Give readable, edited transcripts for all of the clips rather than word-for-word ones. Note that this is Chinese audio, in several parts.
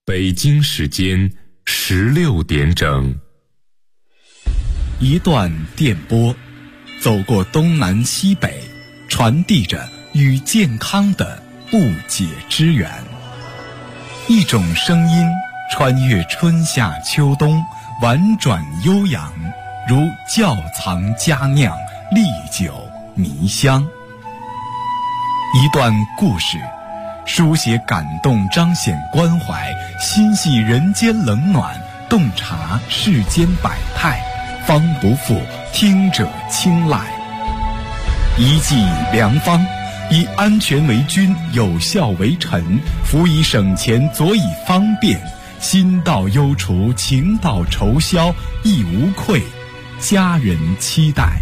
北京时间16点整。 一段电波，走过东南西北，传递着与健康的不解之缘。一种声音穿越春夏秋冬，婉转悠扬，如窖藏佳酿，历久弥香。一段故事，书写感动，彰显关怀，心系人间冷暖，洞察世间百态，方不负听者青睐。一剂良方，以安全为君，有效为臣，辅以省钱，佐以方便，心到忧除，情到愁消，亦无愧，家人期待。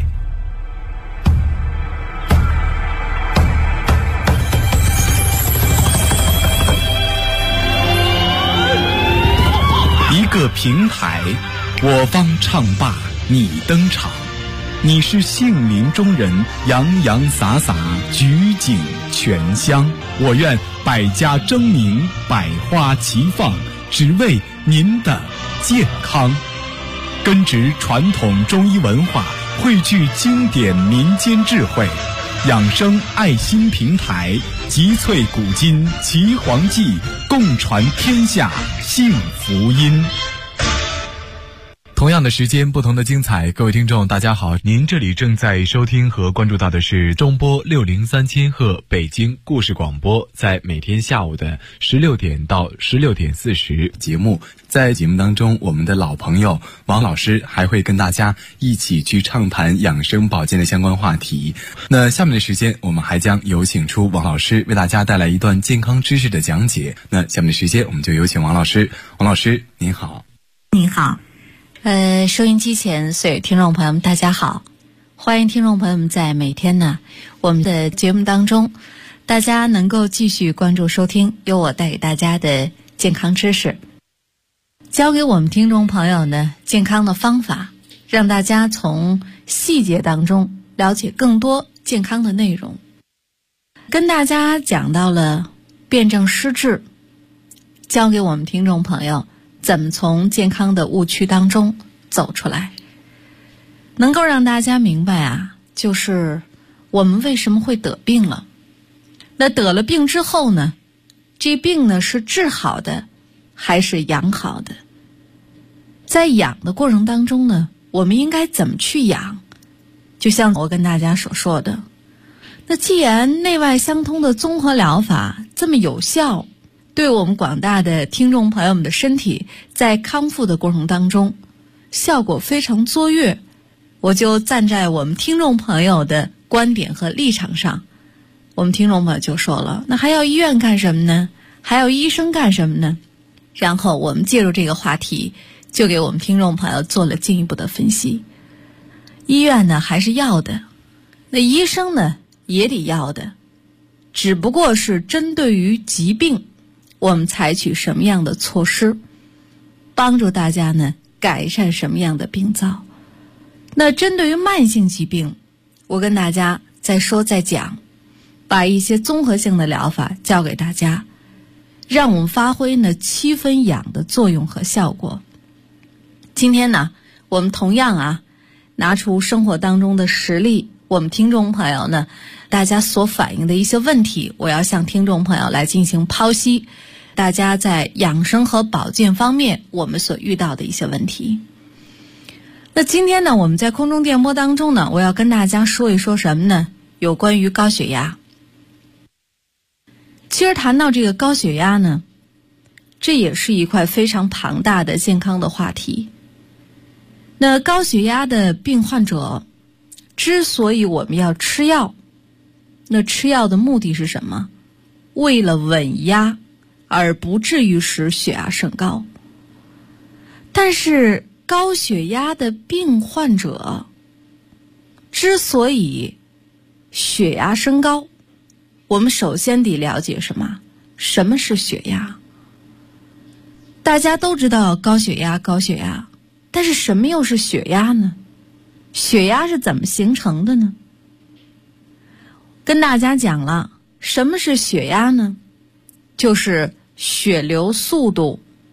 一个平台，我方唱罢你登场，你是杏林中人，洋洋洒洒，举景全香。我愿百家争鸣，百花齐放，只为您的健康。根植传统中医文化，汇聚经典民间智慧，养生爱心平台，集萃古今奇黄记，共传天下幸福音。同样的时间，不同的精彩。各位听众大家好，您这里正在收听和关注到的是中波603千赫北京故事广播，在每天下午的16点到16点40节目。在节目当中，我们的老朋友王老师还会跟大家一起去畅谈养生保健的相关话题。那下面的时间，我们还将有请出王老师为大家带来一段健康知识的讲解。那下面的时间，我们就有请王老师。王老师您好。 您好。收音机前所有听众朋友们大家好，欢迎听众朋友们在每天呢我们的节目当中，大家能够继续关注收听由我带给大家的健康知识，教给我们听众朋友呢健康的方法，让大家从细节当中了解更多健康的内容。跟大家讲到了辩证施治，教给我们听众朋友怎么从健康的误区当中走出来，能够让大家明白啊，就是我们为什么会得病了。那得了病之后呢，这病呢是治好的还是养好的？在养的过程当中呢，我们应该怎么去养？就像我跟大家所说的，那既然内外相通的综合疗法这么有效，对我们广大的听众朋友们的身体在康复的过程当中效果非常卓越，我就站在我们听众朋友的观点和立场上，我们听众朋友就说了，那还要医院干什么呢？还要医生干什么呢？然后我们借助这个话题，就给我们听众朋友做了进一步的分析。医院呢还是要的，那医生呢也得要的，只不过是针对于疾病，我们采取什么样的措施，帮助大家呢改善什么样的病灶。那针对于慢性疾病，我跟大家再说再讲，把一些综合性的疗法教给大家，让我们发挥呢7分养的作用和效果。今天呢，我们同样啊拿出生活当中的实例，我们听众朋友呢大家所反映的一些问题，我要向听众朋友来进行剖析，大家在养生和保健方面我们所遇到的一些问题。那今天呢，我们在空中电波当中呢，我要跟大家说一说什么呢？有关于高血压。其实谈到这个高血压呢，这也是一块非常庞大的健康的话题。那高血压的病患者之所以我们要吃药，那吃药的目的是什么？为了稳压，而不至于使血压升高。但是高血压的病患者之所以血压升高，我们首先得了解什么？什么是血压？大家都知道高血压，但是什么又是血压呢？血压是怎么形成的呢？跟大家讲了，什么是血压呢？就是血流速度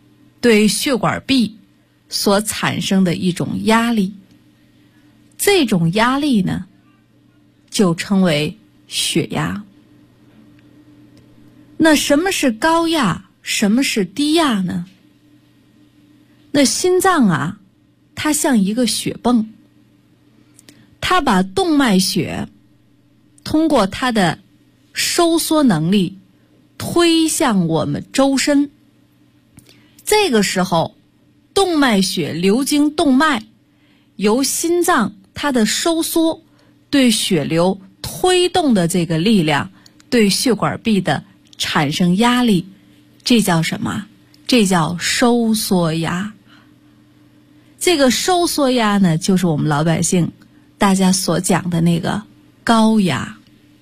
对血管壁所产生的一种压力。这种压力呢，就称为血压。那什么是高压，什么是低压呢？那心脏啊，它像一个血泵，它把动脉血通过它的收缩能力推向我们周身。这个时候，动脉血流经动脉，由心脏它的收缩对血流推动的这个力量对血管壁的产生压力，这叫什么？这叫收缩压。这个收缩压呢，就是我们老百姓大家所讲的那个高压。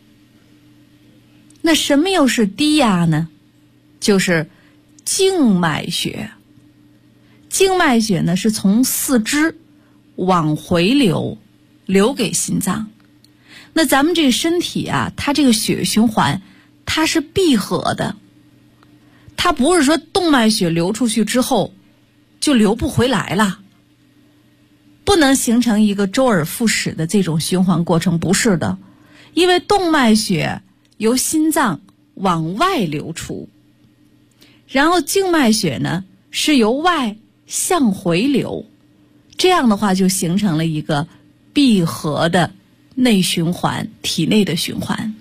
那什么又是低压呢？就是静脉血。静脉血呢，是从四肢往回流，流给心脏。那咱们这个身体啊，它这个血液循环它是闭合的，它不是说动脉血流出去之后就流不回来了，不能形成一个周而复始的这种循环过程，不是的。因为动脉血由心脏往外流出，然后静脉血呢是由外向回流，这样的话就形成了一个闭合的内循环，体内的循环。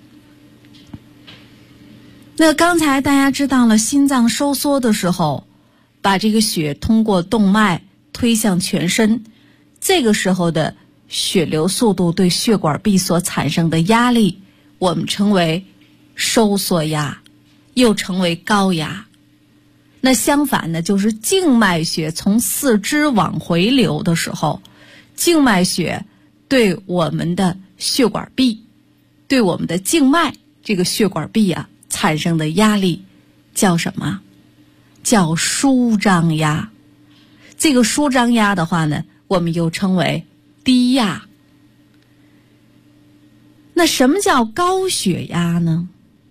那刚才大家知道了，心脏收缩的时候把这个血通过动脉推向全身，这个时候的血流速度对血管壁所产生的压力，我们称为收缩压，又称为高压。那相反呢，就是静脉血从四肢往回流的时候，静脉血对我们的血管壁，对我们的静脉这个血管壁啊产生的压力叫什么？叫舒张压。这个舒张压的话呢，我们又称为低压。那什么叫高血压呢？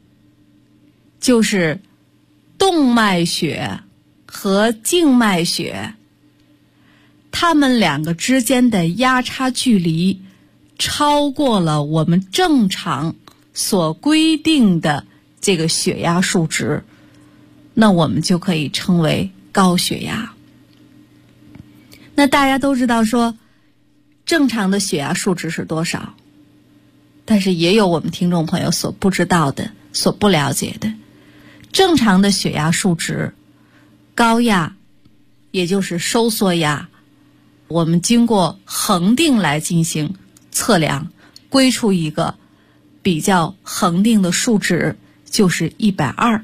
就是动脉血和静脉血它们两个之间的压差距离超过了我们正常所规定的这个血压数值，那我们就可以称为高血压。那大家都知道说正常的血压数值是多少，但是也有我们听众朋友所不知道的，所不了解的。正常的血压数值，高压也就是收缩压，我们经过恒定来进行测量，归出一个比较恒定的数值，就是120。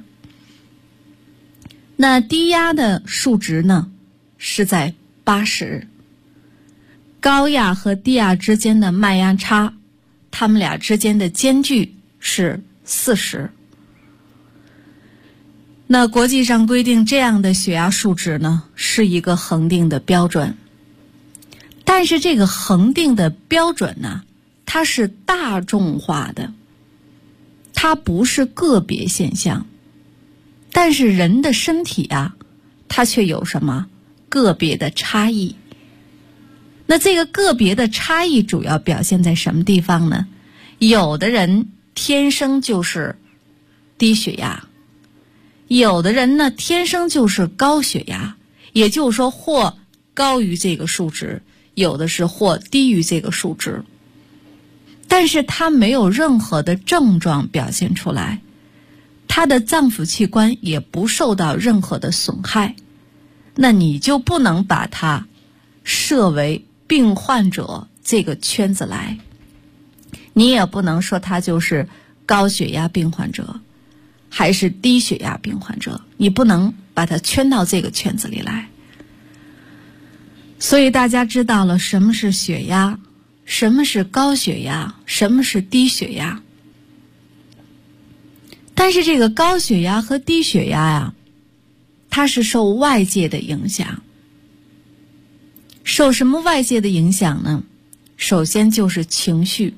那低压的数值呢是在80。高压和低压之间的脉压差，它们俩之间的间距是40。那国际上规定这样的血压数值呢是一个恒定的标准，但是这个恒定的标准呢，它是大众化的，它不是个别现象。但是人的身体啊，它却有什么个别的差异。那这个个别的差异主要表现在什么地方呢？有的人天生就是低血压，有的人呢天生就是高血压，也就是说或高于这个数值，有的是或低于这个数值，但是他没有任何的症状表现出来，他的脏腑器官也不受到任何的损害，那你就不能把他设为病患者这个圈子来，你也不能说他就是高血压病患者还是低血压病患者，你不能把它圈到这个圈子里来。所以大家知道了什么是血压，什么是高血压，什么是低血压。但是这个高血压和低血压呀，它是受外界的影响。受什么外界的影响呢？首先就是情绪。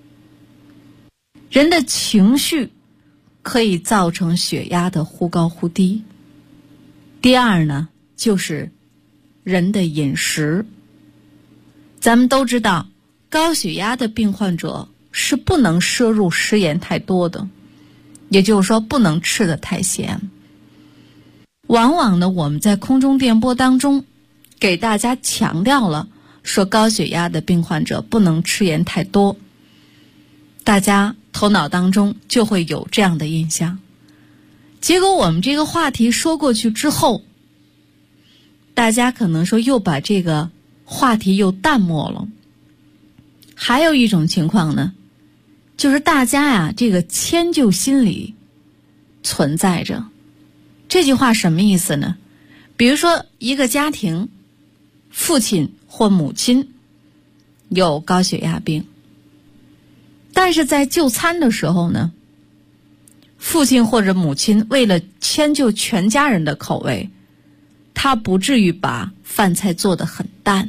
人的情绪可以造成血压的忽高忽低。第二呢， 就是人的饮食。咱们都知道，高血压的病患者是不能摄入食盐太多的，也就是说不能吃得太咸。往往呢，我们在空中电波当中给大家强调了，说高血压的病患者不能吃盐太多，大家头脑当中就会有这样的印象。结果我们这个话题说过去之后，大家可能说又把这个话题又淡漠了。还有一种情况呢，就是大家呀，这个迁就心理存在着。这句话什么意思呢？比如说一个家庭，父亲或母亲有高血压病，但是在就餐的时候呢，父亲或者母亲为了迁就全家人的口味，他不至于把饭菜做得很淡。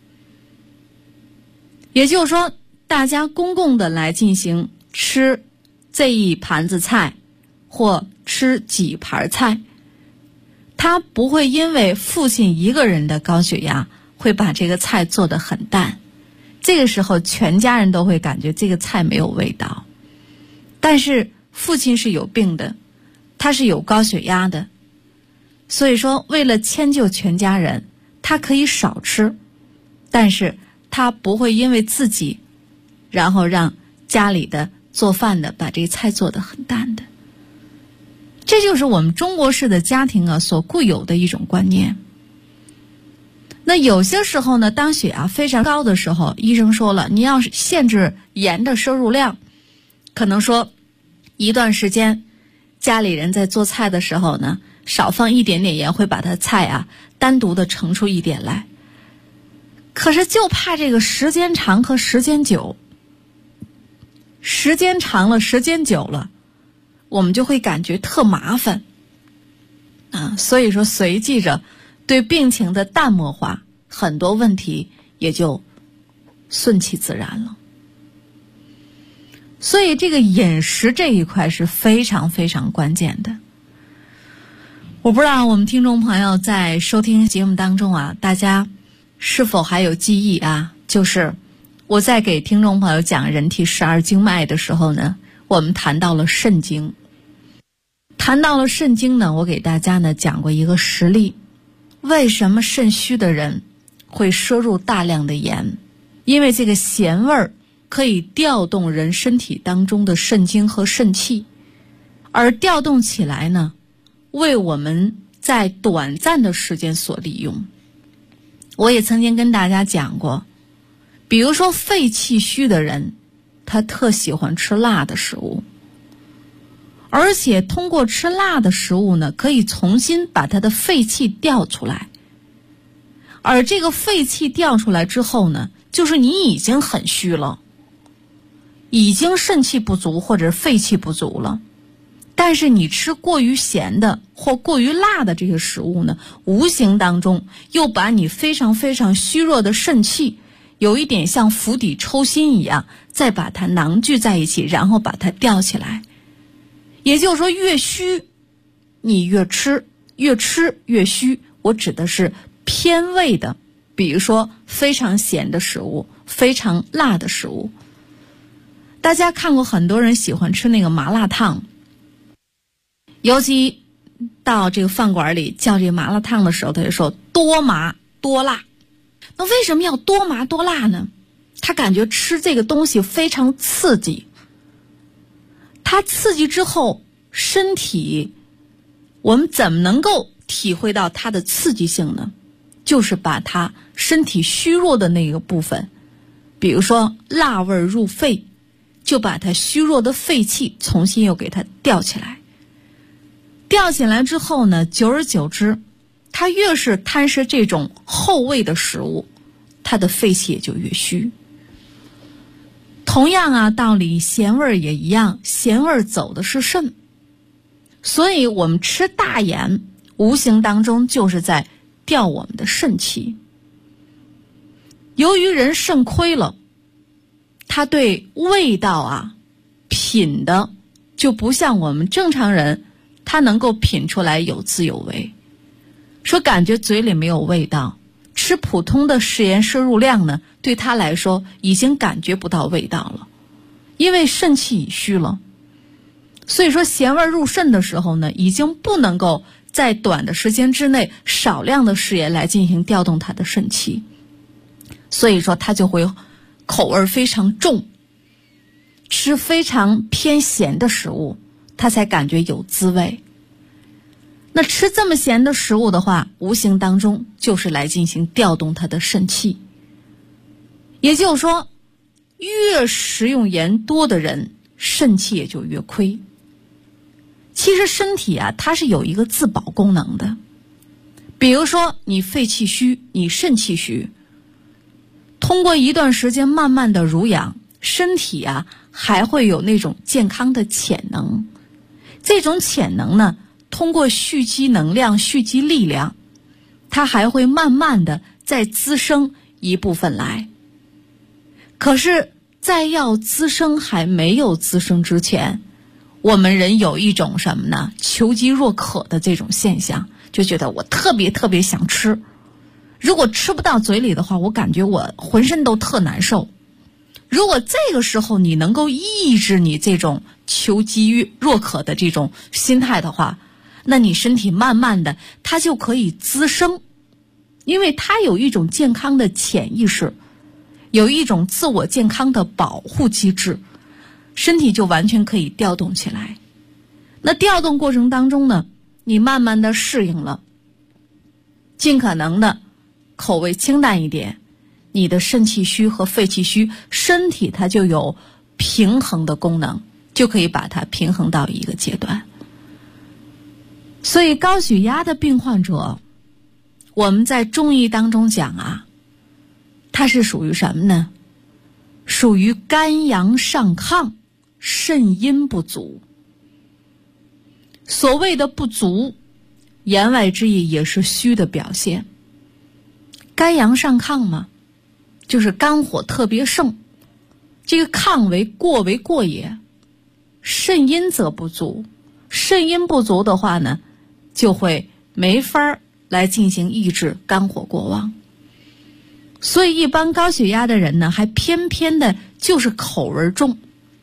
也就是说，大家公共的来进行吃这一盘子菜或吃几盘菜，他不会因为父亲一个人的高血压会把这个菜做得很淡，这个时候全家人都会感觉这个菜没有味道。但是父亲是有病的，他是有高血压的，所以说为了迁就全家人，他可以少吃，但是他不会因为自己然后让家里的做饭的把这菜做得很淡的。这就是我们中国式的家庭啊所固有的一种观念。那有些时候呢，当血压非常高的时候，医生说了，你要是限制盐的摄入量，可能说一段时间家里人在做菜的时候呢，少放一点点盐，会把它菜啊单独的盛出一点来。可是就怕这个时间长和时间久，时间长了时间久了，我们就会感觉特麻烦啊。所以说随即着对病情的淡漠化，很多问题也就顺其自然了。所以这个饮食这一块是非常非常关键的。我不知道我们听众朋友在收听节目当中啊，大家是否还有记忆啊？就是我在给听众朋友讲人体12经脉的时候呢，我们谈到了肾经。谈到了肾经呢，我给大家呢讲过一个实例，为什么肾虚的人会摄入大量的盐？因为这个咸味儿可以调动人身体当中的肾精和肾气，而调动起来呢，为我们在短暂的时间所利用。我也曾经跟大家讲过，比如说肺气虚的人，他特喜欢吃辣的食物，而且通过吃辣的食物呢，可以重新把他的肺气调出来。而这个肺气调出来之后呢，就是你已经很虚了，已经肾气不足或者肺气不足了，但是你吃过于咸的或过于辣的这些食物呢，无形当中又把你非常非常虚弱的肾气，有一点像釜底抽薪一样，再把它囊聚在一起，然后把它吊起来。也就是说，越虚你越吃，越吃越虚。我指的是偏味的，比如说非常咸的食物，非常辣的食物。大家看过很多人喜欢吃那个麻辣烫，尤其到这个饭馆里叫这个麻辣烫的时候，他就说多麻多辣。那为什么要多麻多辣呢？他感觉吃这个东西非常刺激，它刺激之后，身体我们怎么能够体会到它的刺激性呢？就是把它身体虚弱的那个部分，比如说辣味入肺，就把它虚弱的肺气重新又给它吊起来。吊起来之后呢，久而久之，它越是贪食这种厚味的食物，它的肺气也就越虚。同样啊，道理咸味也一样，咸味走的是肾，所以我们吃大盐，无形当中就是在吊我们的肾气。由于人肾亏了，他对味道啊品的就不像我们正常人，他能够品出来有滋有味。 说感觉嘴里没有味道，吃普通的食盐摄入量呢，对他来说已经感觉不到味道了，因为肾气已虚了。所以说咸味入肾的时候呢，已经不能够在短的时间之内少量的食盐来进行调动他的肾气，所以说他就会口味非常重，吃非常偏咸的食物，他才感觉有滋味。那吃这么咸的食物的话，无形当中就是来进行调动他的肾气。也就是说，越食用盐多的人，肾气也就越亏。其实身体啊，它是有一个自保功能的。比如说你肺气虚，你肾气虚，通过一段时间慢慢的濡养，身体啊还会有那种健康的潜能。这种潜能呢，通过蓄积能量、蓄积力量，它还会慢慢的再滋生一部分来。可是在要滋生还没有滋生之前，我们人有一种什么呢？求饥若渴的这种现象，就觉得我特别特别想吃，如果吃不到嘴里的话，我感觉我浑身都特难受。如果这个时候你能够抑制你这种求饥若渴的这种心态的话，那你身体慢慢的它就可以滋生，因为它有一种健康的潜意识，有一种自我健康的保护机制，身体就完全可以调动起来。那调动过程当中呢，你慢慢的适应了，尽可能的口味清淡一点，你的肾气虚和肺气虚，身体它就有平衡的功能，就可以把它平衡到一个阶段。所以高血压的病患者，我们在中医当中讲啊，它是属于什么呢？属于肝阳上亢，肾阴不足。所谓的不足，言外之意也是虚的表现。肝阳上亢嘛，就是肝火特别盛，这个亢为过也。肾阴则不足，肾阴不足的话呢，就会没法来进行抑制肝火过旺。所以一般高血压的人呢，还偏偏的就是口味重。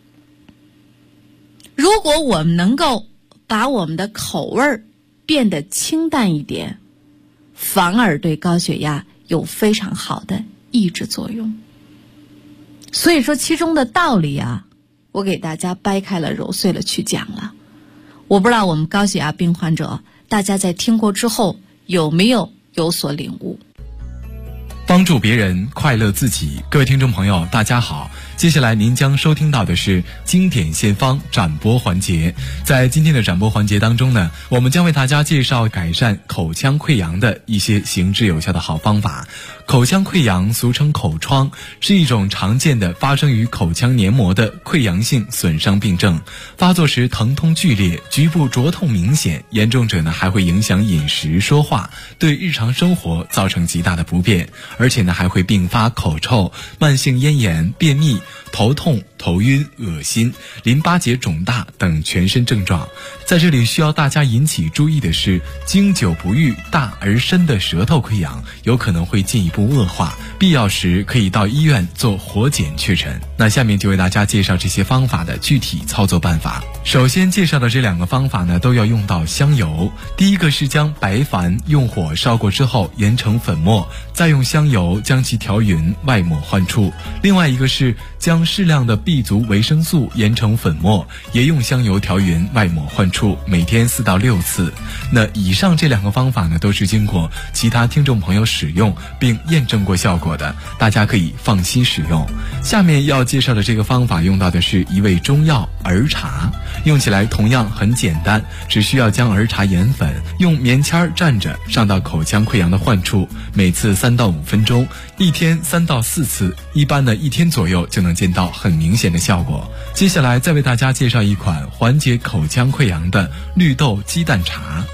如果我们能够把我们的口味变得清淡一点，反而对高血压有非常好的抑制作用。所以说其中的道理啊，我给大家掰开了揉碎了去讲了。我不知道我们高血压病患者，大家在听过之后有没有所领悟？ 帮助别人，快乐自己。各位听众朋友，大家好。接下来您将收听到的是经典献方展播环节。在今天的展播环节当中呢，我们将为大家介绍改善口腔溃疡的一些行之有效的好方法。口腔溃疡俗称口疮，是一种常见的发生于口腔黏膜的溃疡性损伤病症。发作时疼痛剧烈，局部灼痛明显，严重者呢还会影响饮食说话，对日常生活造成极大的不便，而且呢还会并发口臭、慢性咽炎、便秘、头痛、头晕、恶心、淋巴结肿大等全身症状。在这里需要大家引起注意的是，经久不愈、大而深的舌头溃疡有可能会进一步恶化，必要时可以到医院做活检确诊。那下面就为大家介绍这些方法的具体操作办法。首先介绍的这两个方法呢，都要用到香油。第一个是将白矾用火烧过之后研成粉末，再用香油将其调匀，外抹患处。另外一个是将适量的 B 族维生素研成粉末，也用香油调匀，外抹患处，每天4到6次。那以上这两个方法呢，都是经过其他听众朋友使用并验证过效果的，大家可以放心使用。下面要介绍的这个方法用到的是一味中药儿茶，用起来同样很简单，只需要将儿茶研粉，用棉签蘸着上到口腔溃疡的患处，每次3到5分钟，一天3到4次，一般呢1天左右就能见到很明显的效果。接下来再为大家介绍一款缓解口腔溃疡的绿豆鸡蛋茶。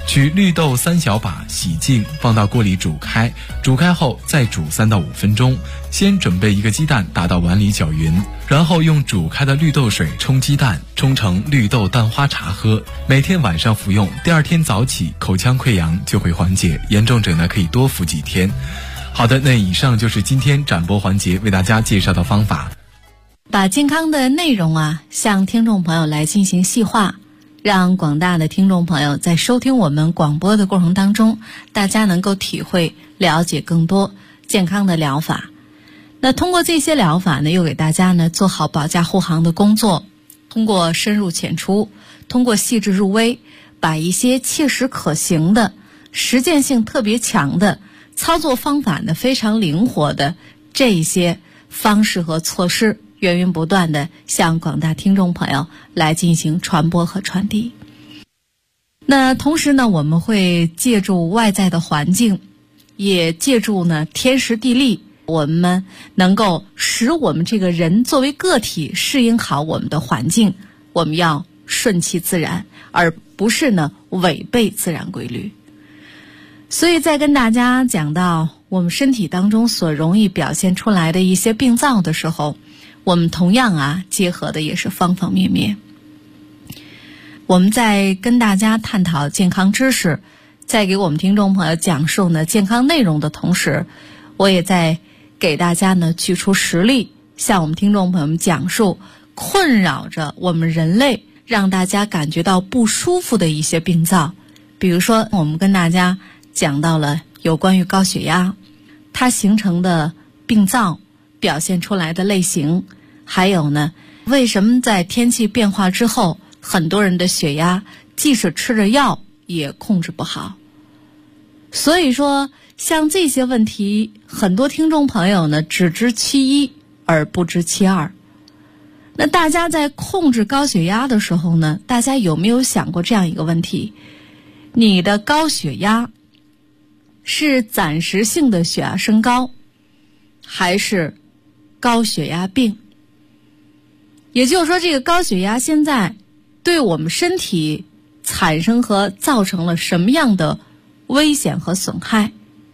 取绿豆3小把，洗净，放到锅里煮开，煮开后再煮3到5分钟。先准备1个鸡蛋，打到碗里搅匀，然后用煮开的绿豆水冲鸡蛋，冲成绿豆蛋花茶喝。每天晚上服用，第2天早起口腔溃疡就会缓解，严重者呢可以多服几天。好的，那以上就是今天展播环节为大家介绍的方法。 把健康的内容向听众朋友来进行细化，让广大的听众朋友在收听我们广播的过程当中，大家能够体会了解更多健康的疗法。那通过这些疗法呢，又给大家呢做好保驾护航的工作，通过深入浅出，通过细致入微，把一些切实可行的、实践性特别强的、操作方法呢非常灵活的这一些方式和措施，源源不断的向广大听众朋友来进行传播和传递。那同时呢，我们会借助外在的环境，也借助呢天时地利，我们能够使我们这个人作为个体适应好我们的环境。我们要顺其自然，而不是呢违背自然规律。所以在跟大家讲到我们身体当中所容易表现出来的一些病灶的时候，我们同样结合的也是方方面面。我们在跟大家探讨健康知识，在给我们听众朋友讲述呢健康内容的同时，我也在给大家呢举出实例，向我们听众朋友们讲述困扰着我们人类，让大家感觉到不舒服的一些病灶。比如说，我们跟大家讲到了有关于高血压，它形成的病灶表现出来的类型，还有呢，为什么在天气变化之后，很多人的血压即使吃着药也控制不好。所以说，像这些问题，很多听众朋友呢只知其一而不知其二。那大家在控制高血压的时候呢，大家有没有想过这样一个问题？你的高血压是暂时性的血压升高，还是高血压病？也就是说，这个高血压现在对我们身体产生和造成了什么样的危险和损害？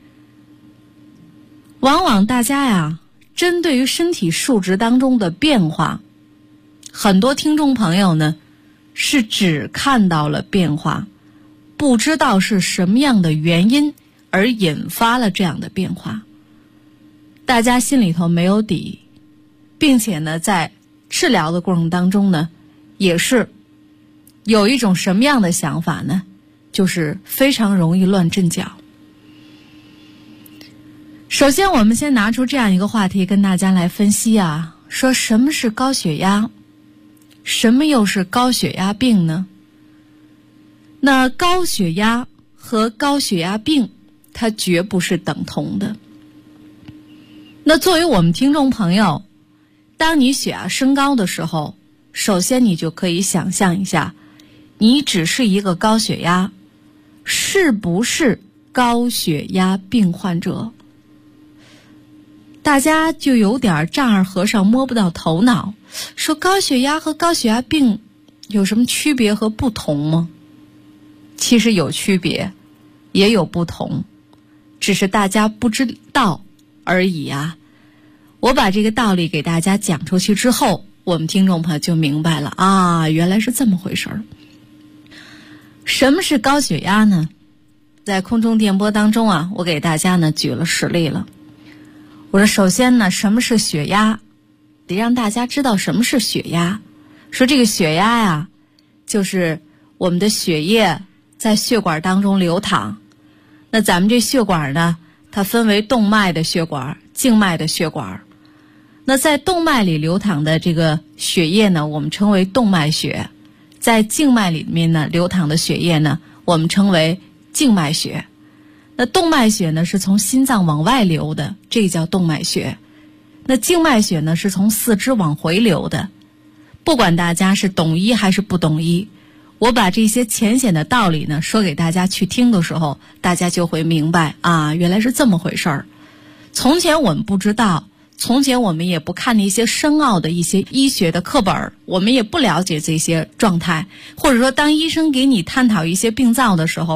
往往大家针对于身体数值当中的变化，很多听众朋友呢是只看到了变化，不知道是什么样的原因而引发了这样的变化。大家心里头没有底，并且呢在治疗的过程当中呢，也是有一种什么样的想法呢？就是非常容易乱阵脚。首先我们先拿出这样一个话题跟大家来分析说什么是高血压，什么又是高血压病呢？那高血压和高血压病它绝不是等同的。那作为我们听众朋友，当你血压升高的时候，首先你就可以想象一下，你只是一个高血压，是不是高血压病患者？大家就有点丈二和尚摸不到头脑，说高血压和高血压病有什么区别和不同吗？其实有区别，也有不同，只是大家不知道而已我把这个道理给大家讲出去之后，我们听众朋友就明白了原来是这么回事儿。什么是高血压呢？在空中电波当中我给大家呢举了实例了。我说首先呢，什么是血压？得让大家知道什么是血压。说这个血压就是我们的血液在血管当中流淌。那咱们这血管呢，它分为动脉的血管、静脉的血管。那在动脉里流淌的这个血液呢，我们称为动脉血；在静脉里面呢流淌的血液呢，我们称为静脉血。那动脉血呢是从心脏往外流的，这个叫动脉血。那静脉血呢是从四肢往回流的。不管大家是懂医还是不懂医，我把这些浅显的道理呢说给大家去听的时候，大家就会明白原来是这么回事儿。从前我们不知道，从前我们也不看那些深奥的一些医学的课本，我们也不了解这些状态，或者说当医生给你探讨一些病灶的时候，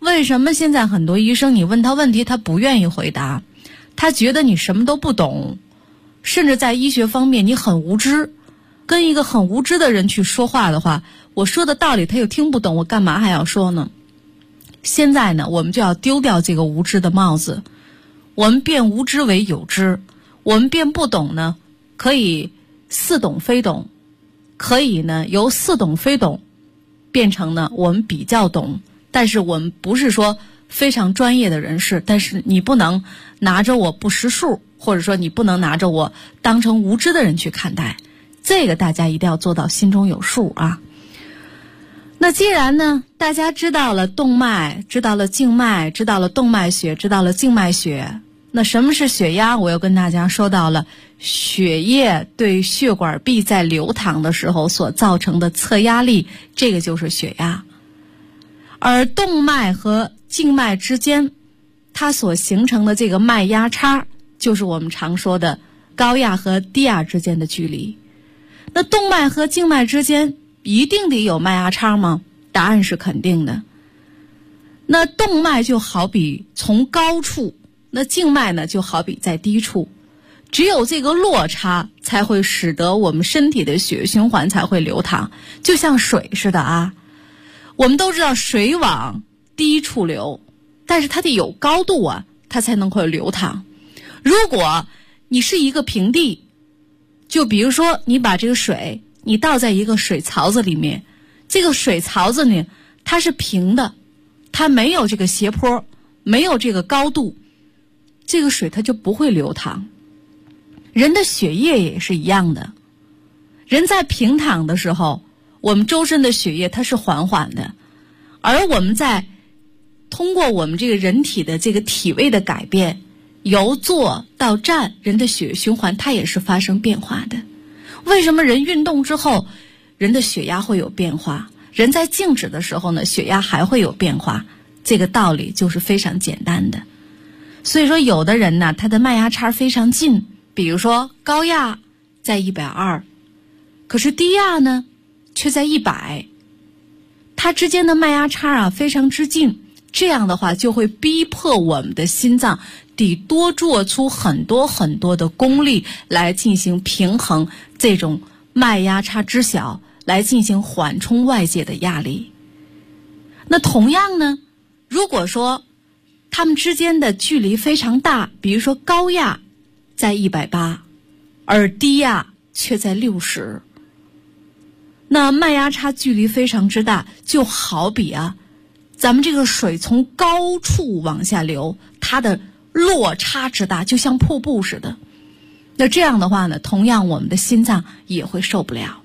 为什么现在很多医生你问他问题他不愿意回答，他觉得你什么都不懂，甚至在医学方面你很无知，跟一个很无知的人去说话的话，我说的道理他又听不懂，我干嘛还要说呢？现在呢，我们就要丢掉这个无知的帽子，我们变无知为有知，我们变不懂呢，可以似懂非懂，可以呢由似懂非懂变成呢我们比较懂，但是我们不是说非常专业的人士，但是你不能拿着我不识数，或者说你不能拿着我当成无知的人去看待，这个大家一定要做到心中有数啊。那既然呢大家知道了动脉，知道了静脉，知道了动脉血，知道了静脉血，那什么是血压？我又跟大家说到了血液对血管壁在流淌的时候所造成的测压力，这个就是血压。而动脉和静脉之间它所形成的这个脉压差，就是我们常说的高压和低压之间的距离。那动脉和静脉之间一定得有脉压差吗？答案是肯定的。那动脉就好比从高处，那静脉呢就好比在低处，只有这个落差才会使得我们身体的血液循环才会流淌，就像水似的啊。我们都知道水往低处流，但是它得有高度啊，它才能够流淌。如果你是一个平地，就比如说你把这个水你倒在一个水槽子里面，这个水槽子呢它是平的，它没有这个斜坡，没有这个高度，这个水它就不会流淌。人的血液也是一样的，人在平躺的时候，我们周身的血液它是缓缓的，而我们在通过我们这个人体的这个体位的改变，由坐到站，人的血液循环它也是发生变化的。为什么人运动之后人的血压会有变化，人在静止的时候呢血压还会有变化？这个道理就是非常简单的。所以说有的人呢他的脉压差非常近，比如说高压在120，可是低压呢却在100，它之间的脉压差啊非常之近，这样的话就会逼迫我们的心脏得多做出很多很多的功力来进行平衡这种脉压差之小，来进行缓冲外界的压力。那同样呢，如果说它们之间的距离非常大，比如说高压在180，而低压却在60，那脉压差距离非常之大，就好比啊咱们这个水从高处往下流，它的落差之大，就像瀑布似的。那这样的话呢，同样我们的心脏也会受不了。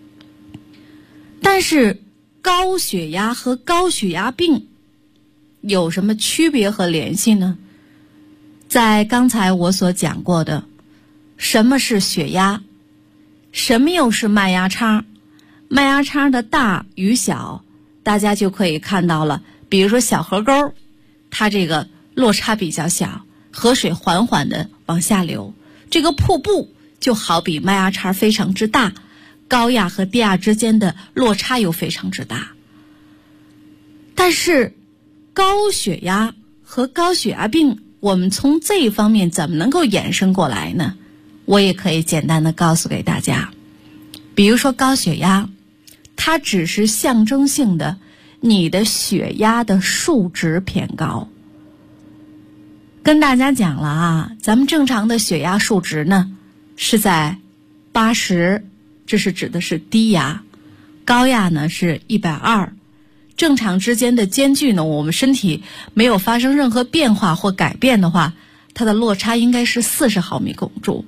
但是高血压和高血压病有什么区别和联系呢？在刚才我所讲过的，什么是血压，什么又是脉压差，脉压差的大与小大家就可以看到了。比如说小河沟，它这个落差比较小，河水缓缓的往下流，这个瀑布就好比脉压差非常之大，高压和低压之间的落差又非常之大。但是高血压和高血压病，我们从这一方面怎么能够衍生过来呢？我也可以简单的告诉给大家。比如说高血压，它只是象征性的，你的血压的数值偏高。跟大家讲了啊，咱们正常的血压数值呢是在80，这是指的是低压，高压呢是120，正常之间的间距呢，我们身体没有发生任何变化或改变的话，它的落差应该是40毫米汞柱。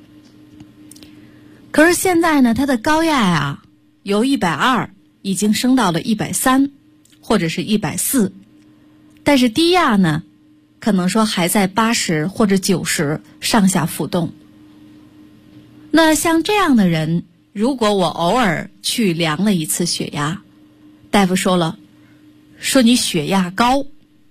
可是现在呢，它的高压呀由120已经升到了130或者是140，但是低压呢可能说还在80或者90上下浮动。那像这样的人，如果我偶尔去量了一次血压，大夫说你血压高，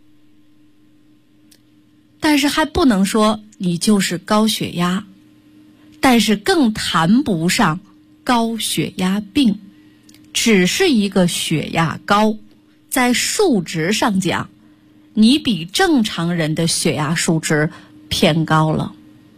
但是还不能说你就是高血压，但是更谈不上高血压病，只是一个血压高，在数值上讲你比正常人的血压数值偏高了。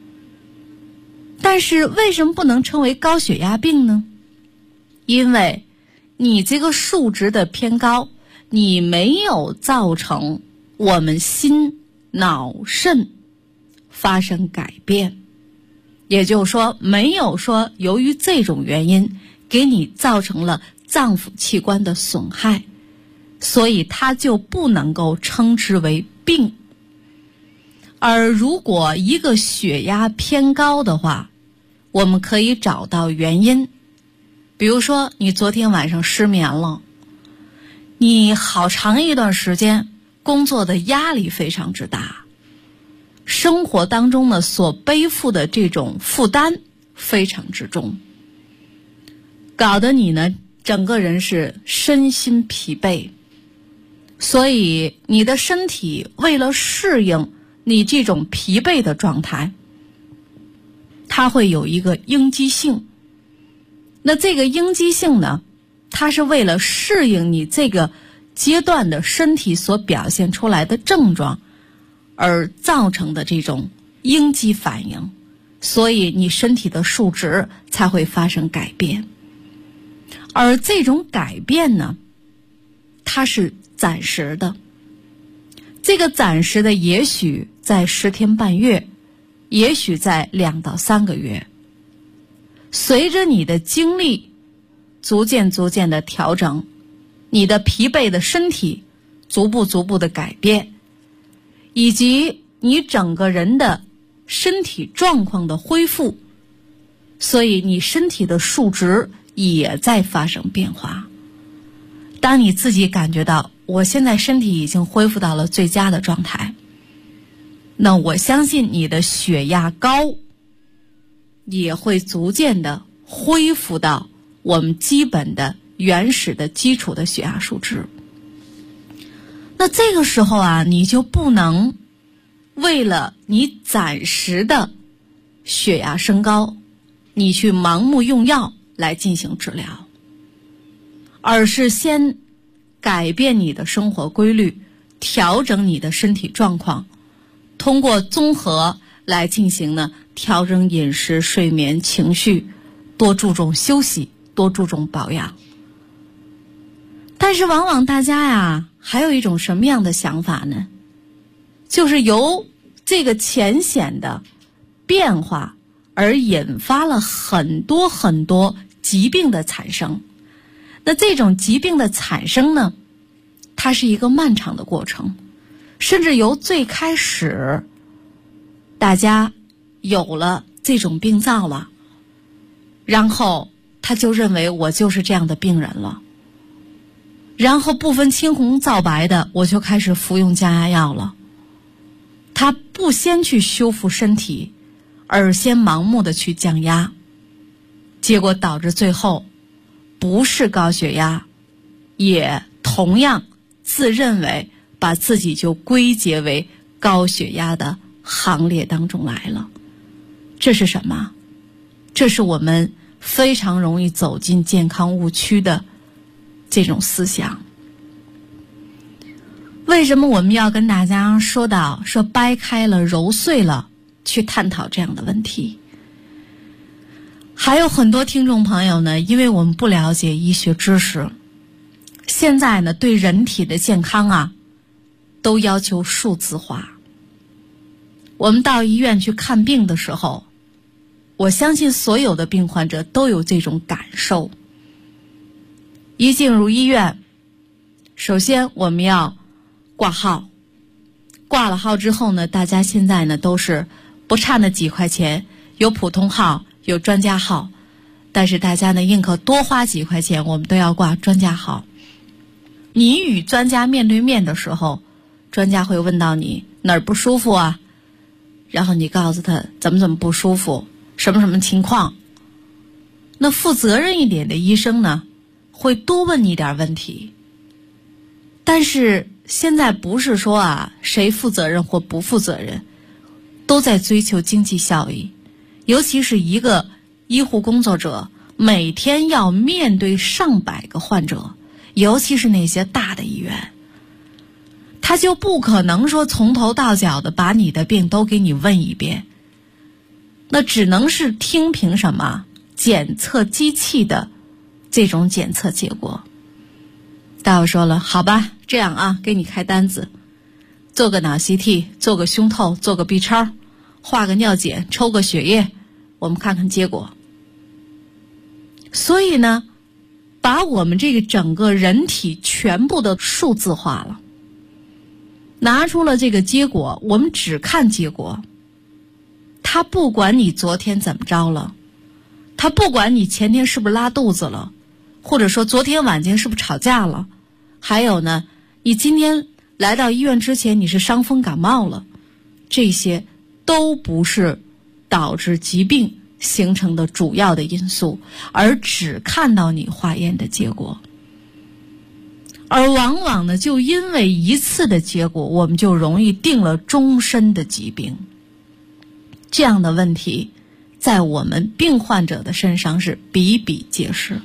但是为什么不能称为高血压病呢？因为你这个数值的偏高，你没有造成我们心、脑、肾发生改变，也就是说，没有说由于这种原因给你造成了脏腑器官的损害，所以它就不能够称之为病。而如果一个血压偏高的话，我们可以找到原因。比如说你昨天晚上失眠了，你好长一段时间工作的压力非常之大，生活当中呢所背负的这种负担非常之重，搞得你呢整个人是身心疲惫。所以你的身体为了适应你这种疲惫的状态，它会有一个应激性。那这个应激性呢，它是为了适应你这个阶段的身体所表现出来的症状而造成的这种应激反应，所以你身体的数值才会发生改变。而这种改变呢，它是暂时的，这个暂时的也许在10天半月，也许在2到3个月。随着你的精力逐渐的调整，你的疲惫的身体逐步的改变，以及你整个人的身体状况的恢复，所以你身体的数值也在发生变化。当你自己感觉到我现在身体已经恢复到了最佳的状态，那我相信你的血压高也会逐渐的恢复到我们基本的原始的基础的血压数值。那这个时候啊，你就不能为了你暂时的血压升高，你去盲目用药来进行治疗，而是先改变你的生活规律，调整你的身体状况，通过综合来进行呢调整饮食、睡眠、情绪，多注重休息，多注重保养。但是往往大家呀，还有一种什么样的想法呢？就是由这个浅显的变化而引发了很多疾病的产生。那这种疾病的产生呢，它是一个漫长的过程，甚至由最开始大家有了这种病灶了，然后他就认为我就是这样的病人了，然后不分青红皂白的我就开始服用降压药了。他不先去修复身体，而先盲目的去降压，结果导致最后不是高血压，也同样自认为把自己就归结为高血压的行列当中来了。这是什么？这是我们非常容易走进健康误区的这种思想。为什么我们要跟大家说掰开了揉碎了去探讨这样的问题？还有很多听众朋友呢，因为我们不了解医学知识，现在呢对人体的健康啊都要求数字化。我们到医院去看病的时候，我相信所有的病患者都有这种感受。一进入医院，首先我们要挂号，挂了号之后呢，大家现在呢都是不差那几块钱，有普通号，有专家号，但是大家呢宁可多花几块钱，我们都要挂专家号。你与专家面对面的时候，专家会问到你哪儿不舒服啊，然后你告诉他怎么不舒服，什么情况。那负责任一点的医生呢，会多问你点问题。但是现在不是说谁负责任或不负责任，都在追求经济效益。尤其是一个医护工作者，每天要面对上百个患者，尤其是那些大的医院， 他就不可能说从头到脚的把你的病都给你问一遍，那只能是听凭什么检测机器的这种检测结果。大夫说了，好吧，这样啊，给你开单子，做个脑 CT， 做个胸透，做个 B 超，画个尿检，抽个血液，我们看看结果。所以呢，把我们这个整个人体全部的数字化了，拿出了这个结果，我们只看结果。他不管你昨天怎么着了，他不管你前天是不是拉肚子了，或者说昨天晚间是不是吵架了，还有呢，你今天来到医院之前你是伤风感冒了，这些都不是导致疾病形成的主要的因素，而只看到你化验的结果。而往往呢，就因为一次的结果，我们就容易定了终身的疾病。这样的问题在我们病患者的身上是比比皆是。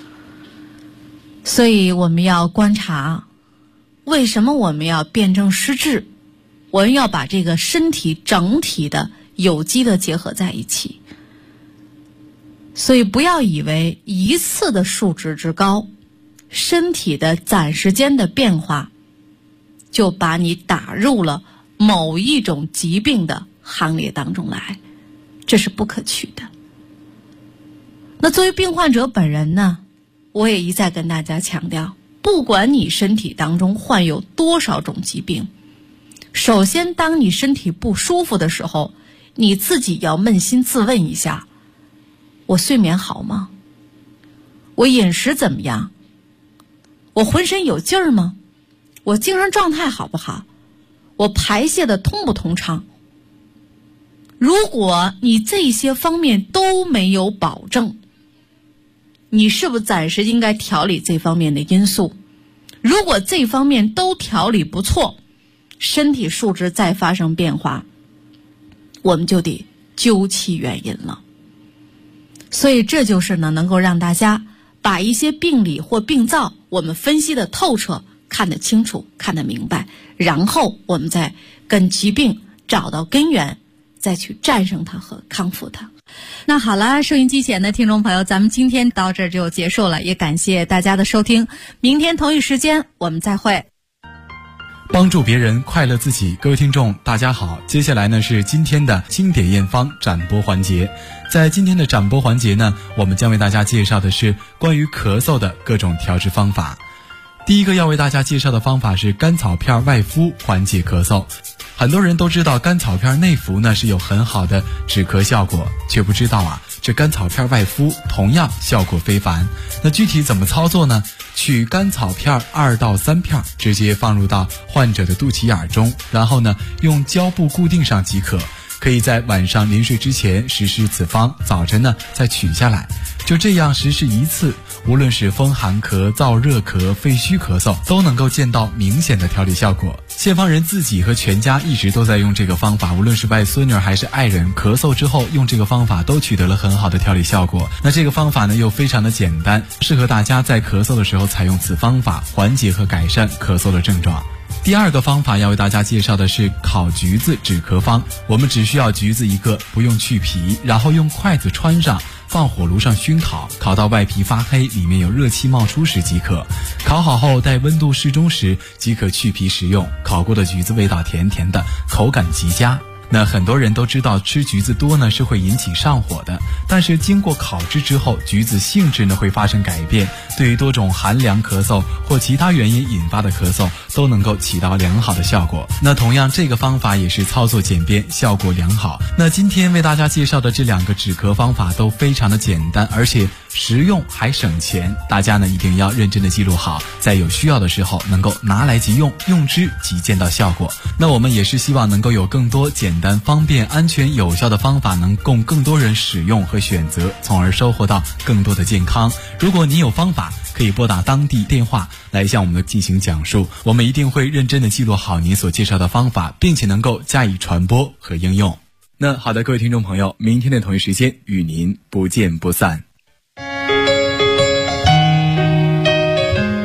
所以我们要观察，为什么我们要辨证施治，我们要把这个身体整体的有机的结合在一起。所以不要以为一次的数值之高，身体的暂时间的变化就把你打入了某一种疾病的行列当中来，这是不可取的。那作为病患者本人呢，我也一再跟大家强调，不管你身体当中患有多少种疾病，首先当你身体不舒服的时候，你自己要扪心自问一下，我睡眠好吗？我饮食怎么样？我浑身有劲儿吗？我精神状态好不好？我排泄的通不通畅？如果你这些方面都没有保证，你是不是暂时应该调理这方面的因素？如果这方面都调理不错，身体素质再发生变化，我们就得究其原因了。所以这就是呢，能够让大家把一些病理或病灶我们分析的透彻，看得清楚，看得明白，然后我们再跟疾病找到根源，再去战胜它和康复它。那好了，收音机前的听众朋友，咱们今天到这儿就结束了，也感谢大家的收听，明天同一时间我们再会。 帮助别人，快乐自己。各位听众大家好，接下来呢是今天的经典验方展播环节。在今天的展播环节呢，我们将为大家介绍的是关于咳嗽的各种调治方法。第一个要为大家介绍的方法是甘草片外敷缓解咳嗽。很多人都知道甘草片内服呢是有很好的止咳效果，却不知道啊，这甘草片外敷同样效果非凡。那具体怎么操作呢？取甘草片2到3片，直接放入到患者的肚脐眼中，然后呢用胶布固定上即可。可以在晚上临睡之前实施此方，早晨呢再取下来。就这样实施一次，无论是风寒咳、燥热咳、肺虚咳嗽，都能够见到明显的调理效果。现方人自己和全家一直都在用这个方法，无论是外孙女还是爱人，咳嗽之后用这个方法都取得了很好的调理效果。那这个方法呢又非常的简单，适合大家在咳嗽的时候采用此方法，缓解和改善咳嗽的症状。第二个方法要为大家介绍的是烤橘子止咳方。我们只需要橘子一个，不用去皮，然后用筷子穿上，放火炉上熏烤，烤到外皮发黑，里面有热气冒出时即可。烤好后待温度适中时即可去皮食用。烤过的橘子味道甜甜的，口感极佳。那很多人都知道吃橘子多呢是会引起上火的，但是经过烤制之后，橘子性质呢会发生改变，对于多种寒凉咳嗽或其他原因引发的咳嗽都能够起到良好的效果。那同样这个方法也是操作简便，效果良好。那今天为大家介绍的这2个止咳方法都非常的简单，而且实用还省钱，大家呢一定要认真的记录好，在有需要的时候能够拿来即用，用之即见到效果。那我们也是希望能够有更多简单、方便、安全、有效的方法能供更多人使用和选择，从而收获到更多的健康。如果你有方法，可以拨打当地电话来向我们进行讲述，我们一定会认真的记录好您所介绍的方法，并且能够加以传播和应用。那好的，各位听众朋友，明天的同一时间与您不见不散。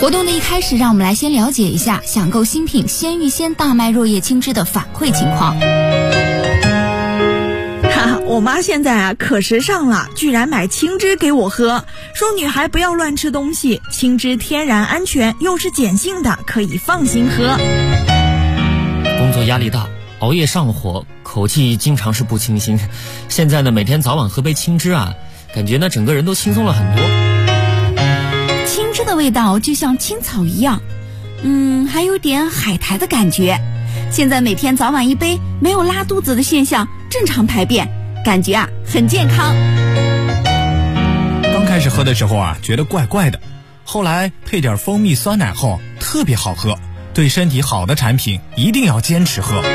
活动的一开始，让我们来先了解一下享购新品鲜芋仙大麦若叶青汁的反馈情况。 我妈现在啊可时尚了，居然买青汁给我喝，说女孩不要乱吃东西，青汁天然安全，又是碱性的，可以放心喝。 工作压力大，熬夜上火，口气经常是不清新，现在呢每天早晚喝杯青汁啊，感觉呢整个人都轻松了很多。 青汁的味道就像青草一样，还有点海苔的感觉。现在每天早晚一杯，没有拉肚子的现象，正常排便，感觉很健康。 刚开始喝的时候觉得怪怪的，后来配点蜂蜜酸奶后特别好喝。对身体好的产品一定要坚持喝。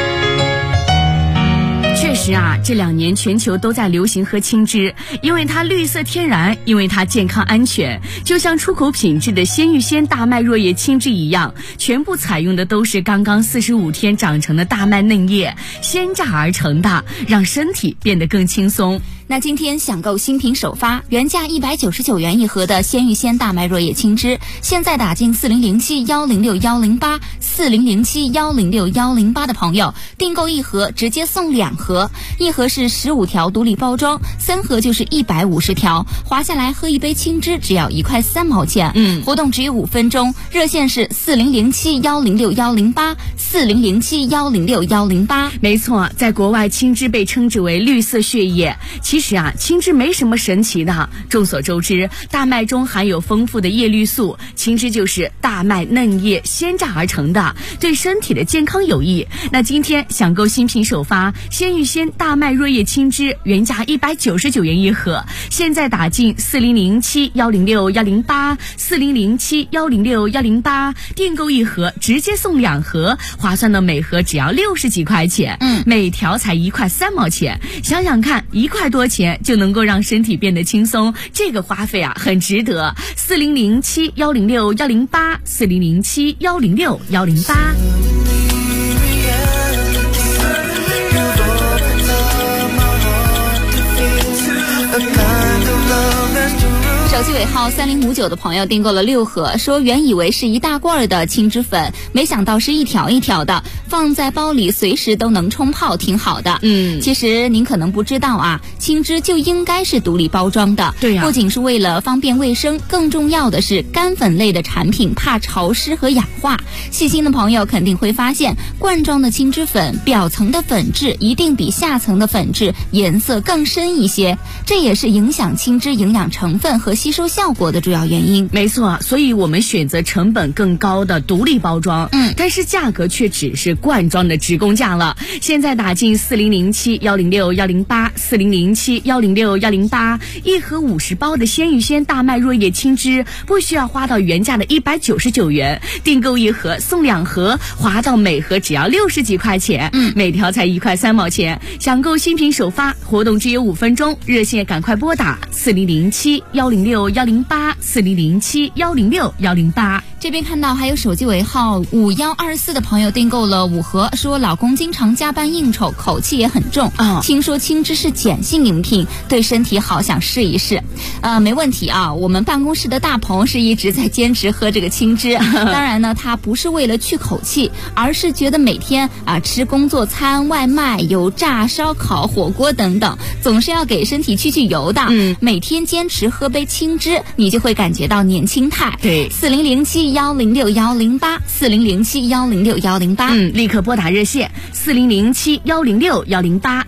确实这2年全球都在流行喝青汁，因为它绿色天然，因为它健康安全，就像出口品质的鲜芋仙大麦若叶青汁一样，全部采用的都是刚刚45天长成的大麦嫩叶，鲜榨而成的，让身体变得更轻松。 那今天享购新品首发，原价199元一盒的鲜芋仙大麦若叶青汁，现在打进4007106108 4007106108的朋友，订购一盒直接送2盒，一盒是15条独立包装，3盒就是150条，划下来喝一杯青汁只要1块3毛钱。活动只有5分钟，热线是4007106108 4007106108。 没错，在国外青汁被称之为绿色血液。其实青汁没什么神奇的。众所周知，大麦中含有丰富的叶绿素，青汁就是大麦嫩叶鲜榨而成的，对身体的健康有益。那今天享购新品首发，鲜芋仙大麦若叶青汁原价199元一盒，现在打进4007106108 4007106108，订购一盒直接送2盒，划算的每盒只要60几块钱，每条才1块3毛钱。想想看，1块多钱就能够让身体变得轻松，这个花费很值得。4007106108 4007106108。 手机尾号3059的朋友订购了6盒，说原以为是一大罐的青汁粉，没想到是一条一条的，放在包里随时都能冲泡，挺好的。其实您可能不知道青汁就应该是独立包装的。 对不仅是为了方便卫生，更重要的是干粉类的产品怕潮湿和氧化。细心的朋友肯定会发现，罐装的青汁粉表层的粉质一定比下层的粉质颜色更深一些，这也是影响青汁营养成分和吸收效果的主要原因。 没错，所以我们选择成本更高的独立包装，但是价格却只是罐装的直供价了。现在打进4007106108 4007106108，一盒50包的鲜芋仙大麦若叶青汁，不需要花到原价的199元，订购一盒送2盒，划到每盒只要60几块钱，每条才1块3毛钱。享购新品首发，活动只有5分钟，热线赶快拨打4007106108 4007106108。 这边看到还有手机尾号5124的朋友订购了5盒，说老公经常加班应酬，口气也很重，听说青汁是碱性饮品，对身体好，想试一试。没问题我们办公室的大鹏是一直在坚持喝这个青汁，当然呢，他不是为了去口气，而是觉得每天吃工作餐、外卖、油炸、烧烤、火锅等等，总是要给身体去油的。每天坚持喝杯青汁，你就会感觉到年轻态。 对 ，4007106108 4007106108。 立刻拨打热线4007106108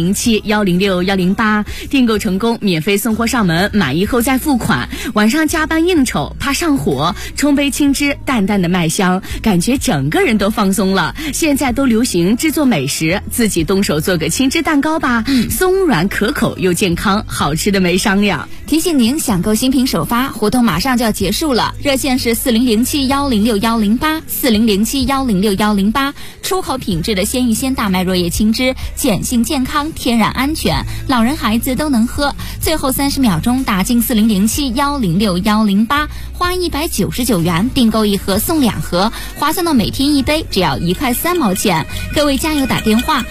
4007106108，订购成功免费送货上门，满意后再付款。晚上加班应酬怕上火，冲杯青汁，淡淡的麦香，感觉整个人都放松了。现在都流行制作美食，自己动手做个青汁蛋糕吧，松软可口又健康，好吃的没商量。 提醒您，享购新品首发，活动马上就要结束了，热线是4007106108 4007106108。出口品质的鲜芋仙大麦若叶青汁，碱性健康，天然安全，老人孩子都能喝。最后30秒钟打进4007106108，花199元订购一盒送2盒，划算到每天一杯，只要1块3毛钱。各位加油打电话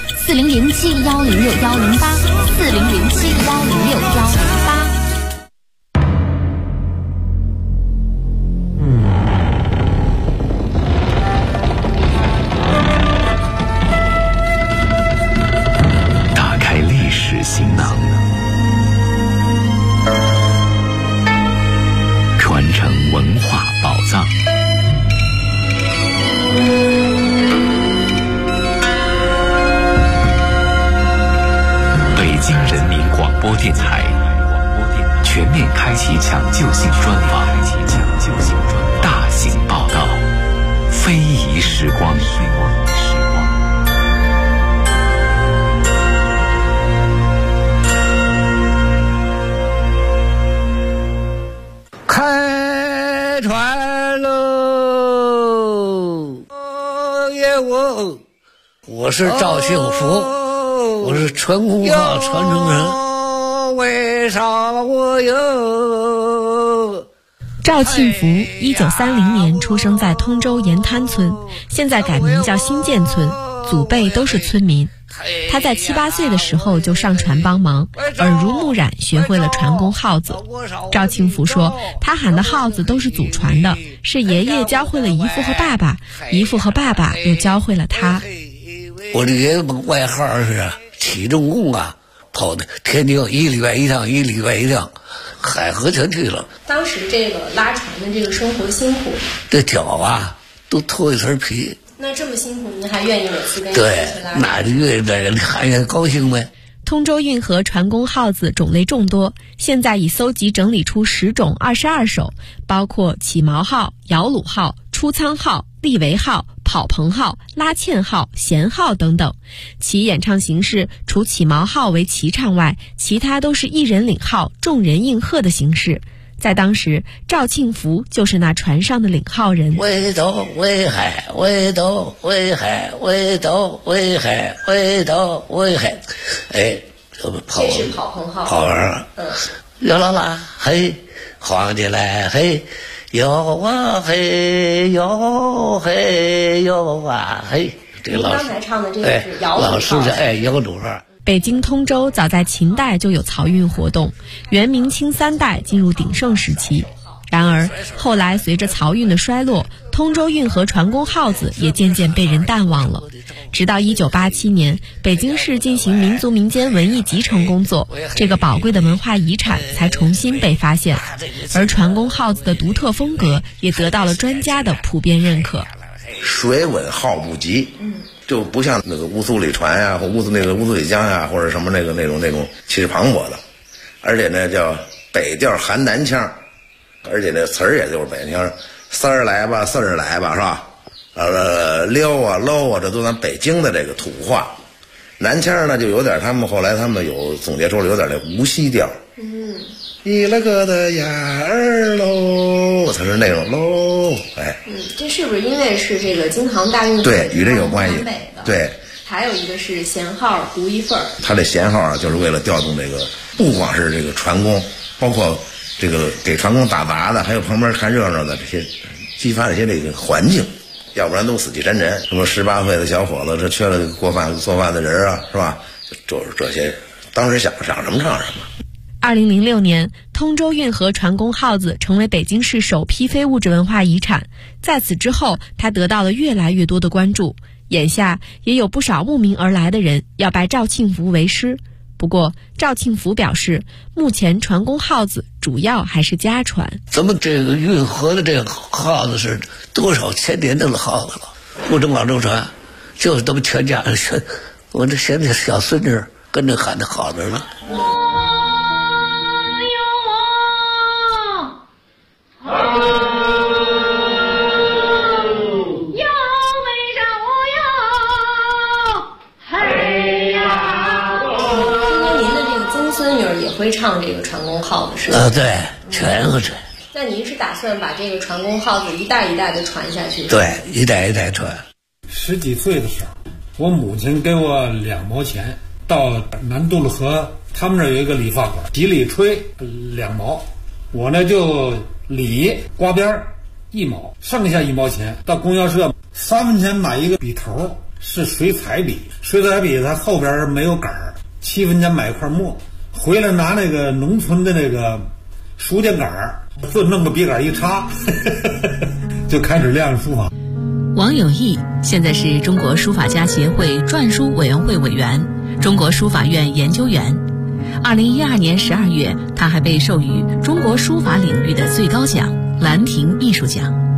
4007106108 4007106108。 藏。北京人民广播电台全面开启抢救性专访，大型报道，非遗时光。 开船喽！我是赵庆福，我是船公号传承人。为啥我有？ 赵庆福1930年出生在通州盐滩村，现在改名叫新建村，祖辈都是村民。他在7、8岁的时候就上船帮忙，耳濡目染学会了船工号子。赵庆福说，他喊的号子都是祖传的，是爷爷教会了姨父和爸爸，姨父和爸爸又教会了他。 我的爷爷外号是体重工啊，跑的天津1礼拜1趟，1礼拜1趟，海河全去了。 当时这个拉船的这个生活辛苦， 这脚啊都脱一层皮。 那这么辛苦，您还愿意每次跟对，那就愿意那个还愿意高兴呗。 通州运河船工号子种类众多，现在已搜集整理出10种22首，包括起锚号、摇橹号、出舱号、立桅号、跑棚号、拉纤号、弦号等等。其演唱形式除起锚号为齐唱外，其他都是一人领号，众人应和的形式。在当时，赵庆福就是那船上的领号人。 围斗围海，围斗围海，围斗围海，围斗围海。哎，这是跑棚号。 跑完，摇啦啦，嘿，晃起来，嘿，摇啊嘿，摇嘿摇啊嘿。这个刚才唱的这个是摇橹号。 老师是摇橹号。 北京通州早在秦代就有漕运活动，元明清3代进入鼎盛时期。然而后来随着漕运的衰落，通州运河船工号子也渐渐被人淡忘了。直到1987年，北京市进行民族民间文艺集成工作，这个宝贵的文化遗产才重新被发现，而船工号子的独特风格也得到了专家的普遍认可。 水稳号不急，就不像那个乌苏里船呀，或乌苏里江呀，或者什么那种气势磅礴的，而且呢叫北调含南腔，而且那词儿也就是北腔，丝儿来吧，四儿来吧，是吧？溜啊搂啊，这都咱北京的这个土话。南腔呢就有点后来他们有总结出了有点那无锡调。你那个的呀儿喽，它是那种喽，哎。 这是不是因为是这个京杭大运河？ 对，与这有关系。对。 还有一个是弦号独一份儿。 它这弦号啊，就是为了调动这个，不光是这个船工，包括这个给船工打杂的，还有旁边看热闹的这些，激发这些这个环境，要不然都死气沉沉。什么18岁的小伙子，这缺了做饭的人啊，是吧？就是这些，当时想什么唱什么。 2006年，通州运河船工号子成为北京市首批非物质文化遗产。在此之后，它得到了越来越多的关注。眼下也有不少慕名而来的人要拜赵庆福为师。不过，赵庆福表示，目前船工号子主要还是家传。 咱们这个运河的这个号子是多少千年的号子了，不止广州船，就是他们全家人，我这现在小孙女跟着喊的好着呢。 会唱这个船工号子是吧？ 对，全会这。 那您是打算把这个船工号子一代一代的传下去？ 对，一代一代传。 10几岁的时候，我母亲给我2毛钱，到南渡了河，他们那儿有一个理发馆，洗里吹2毛，我呢就理刮边1毛，剩下1毛钱到供销社3分钱买一个笔头，是水彩笔，水彩笔它后边没有杆儿，7分钱买一块墨，回来拿那个农村的那个书键杆儿，就弄个笔杆一插，就开始练书法。 王有义现在是中国书法家协会篆书委员会委员、中国书法院研究员。2012年12月，他还被授予中国书法领域的最高奖——兰亭艺术奖。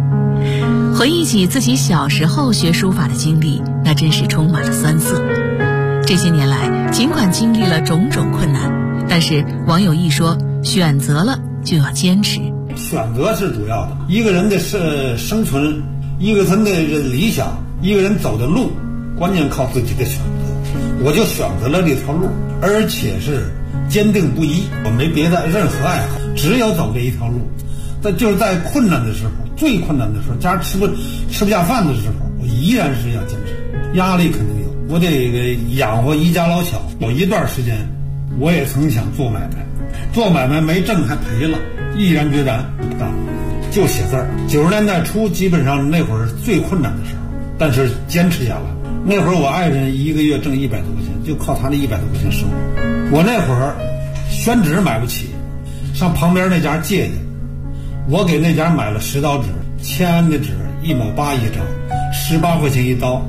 回忆起自己小时候学书法的经历，那真是充满了酸涩。这些年来，尽管经历了种种困难，但是王有义说，选择了就要坚持。 选择是主要的，一个人的生存，一个人的理想，一个人走的路，关键靠自己的选择。我就选择了这条路，而且是坚定不移，我没别的任何爱好，只有走这一条路。但就是在困难的时候，最困难的时候，家吃不下饭的时候，我依然是要坚持。压力肯定有，我得养活一家老小。有一段时间，我也曾想做买卖，做买卖没挣还赔了，毅然决然不干，就写字儿。90年代初，基本上那会儿最困难的时候，但是坚持下来。那会儿我爱人一个月挣100多块钱，就靠他那100多块钱生活。我那会儿宣纸买不起，上旁边那家借去，我给那家买了10刀纸，签的纸1毛8一张，18块钱一刀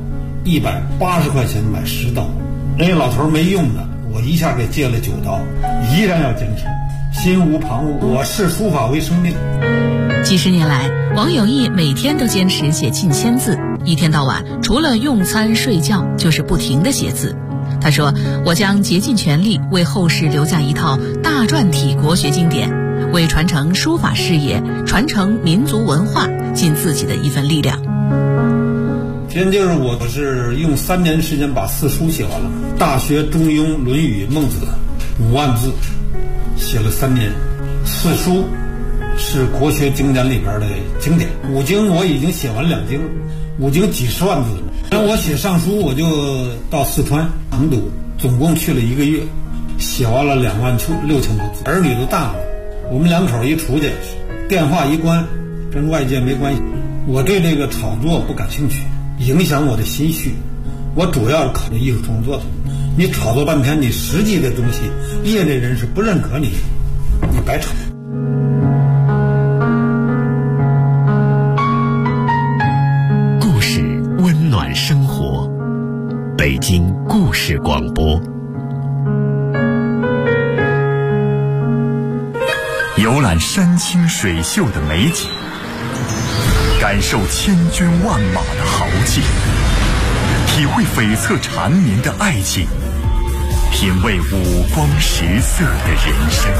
，180块钱买10刀。人家老头没用的，我一下给借了9刀，依然要坚持，心无旁骛。我视书法为生命。 几十年来，王有义每天都坚持写近1000字，一天到晚除了用餐睡觉就是不停地写字。他说，我将竭尽全力为后世留下一套大篆体国学经典，为传承书法事业、传承民族文化尽自己的一份力量。 今天就是我是用3年时间把4书写完了，《大学》《中庸》《论语》《孟子》5万字，写了3年。4书是国学经典里边的经典，5经我已经写完2经，5经几十万字。然后我写上书，我就到四川成都，总共去了1个月，写完了26000多字。儿女都大了，我们2口一出去，电话一关，跟外界没关系。我对这个炒作不感兴趣，影响我的心绪。我主要是考虑艺术创作的。你炒作半天，你实际的东西，业内人士不认可你，你白炒。 故事温暖生活，北京故事广播。游览山清水秀的美景，感受千军万马的豪气，体会悱恻缠绵的爱情，品味五光十色的人生。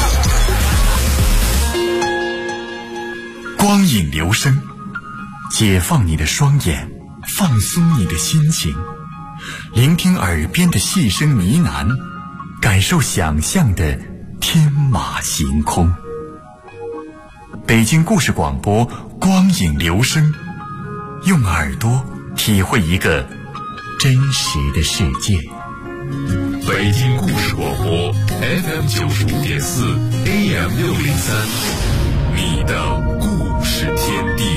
光影留声，解放你的双眼，放松你的心情，聆听耳边的细声呢喃，感受想象的天马行空。北京故事广播，光影留声，用耳朵体会一个真实的世界。 北京故事广播 FM 95.4 AM 603，你的故事天地。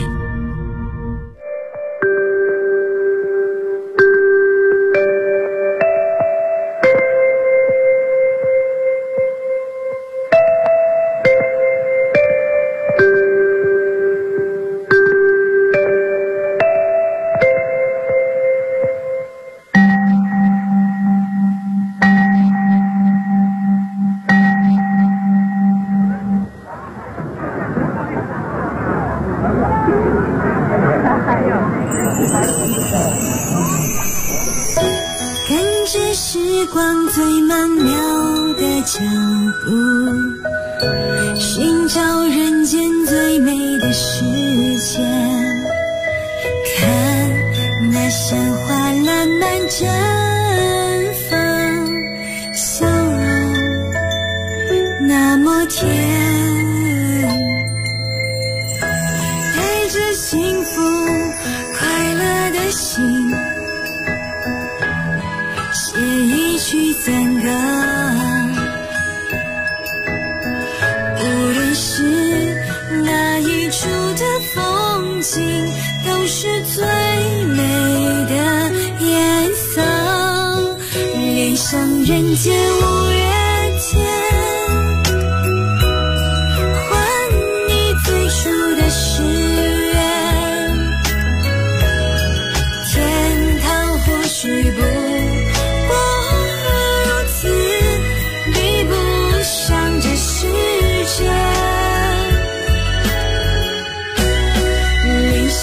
理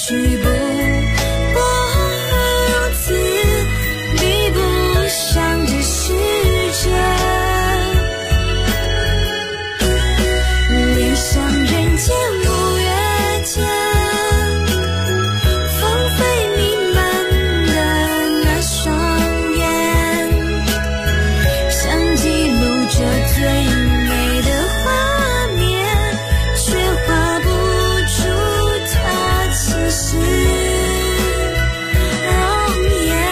去不过如此，比不上这世界。你像人间五月天，芳菲弥漫的那双眼，想记录着最美的画面，却画不出它其实容颜。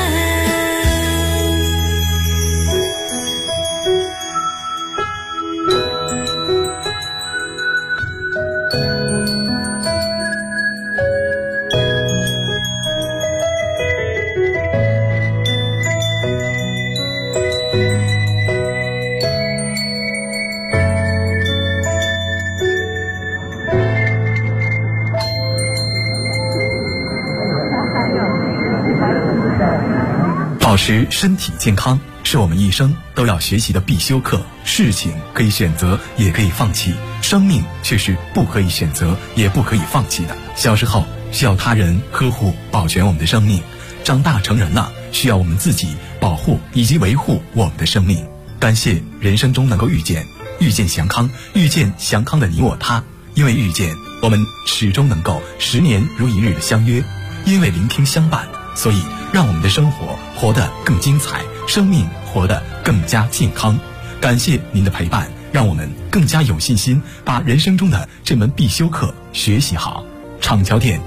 保持身体健康是我们一生都要学习的必修课。事情可以选择，也可以放弃，生命却是不可以选择，也不可以放弃的。小时候需要他人呵护保全我们的生命，长大成人了需要我们自己保护以及维护我们的生命。感谢人生中能够遇见祥康，遇见祥康的你我他。因为遇见，我们始终能够10年如一日的相约；因为聆听相伴，所以让我们的生活活得更精彩，生命活得更加健康。感谢您的陪伴，让我们更加有信心把人生中的这门必修课学习好。厂桥店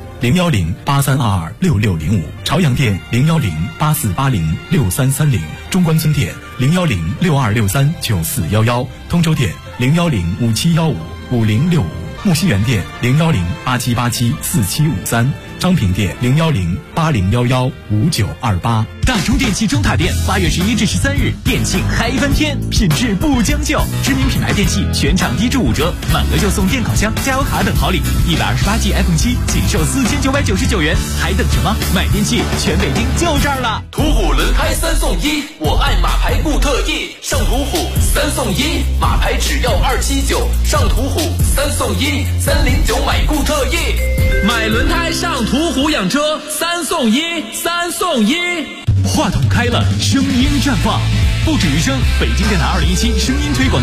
01083226605，朝阳店01084806330，中关村店01062639411，通州店01057155065，木樨园店01087874753，张平店01080115928。 大中电器中塔店8月11至13日店庆嗨翻天，品质不将就，知名品牌电器全场低至5折，满额就送电烤箱、加油卡等好礼，128G iPhone 7仅售4999元，还等什么？买电器全北京就这儿了！ 途虎轮胎3送1，我爱马牌不特意，上途虎3送1，马牌只要279，上途虎3送1，309买固特异，买轮胎上途虎养车3送1，3送1。 话筒开了，声音绽放，不止于声。北京电台2017声音推广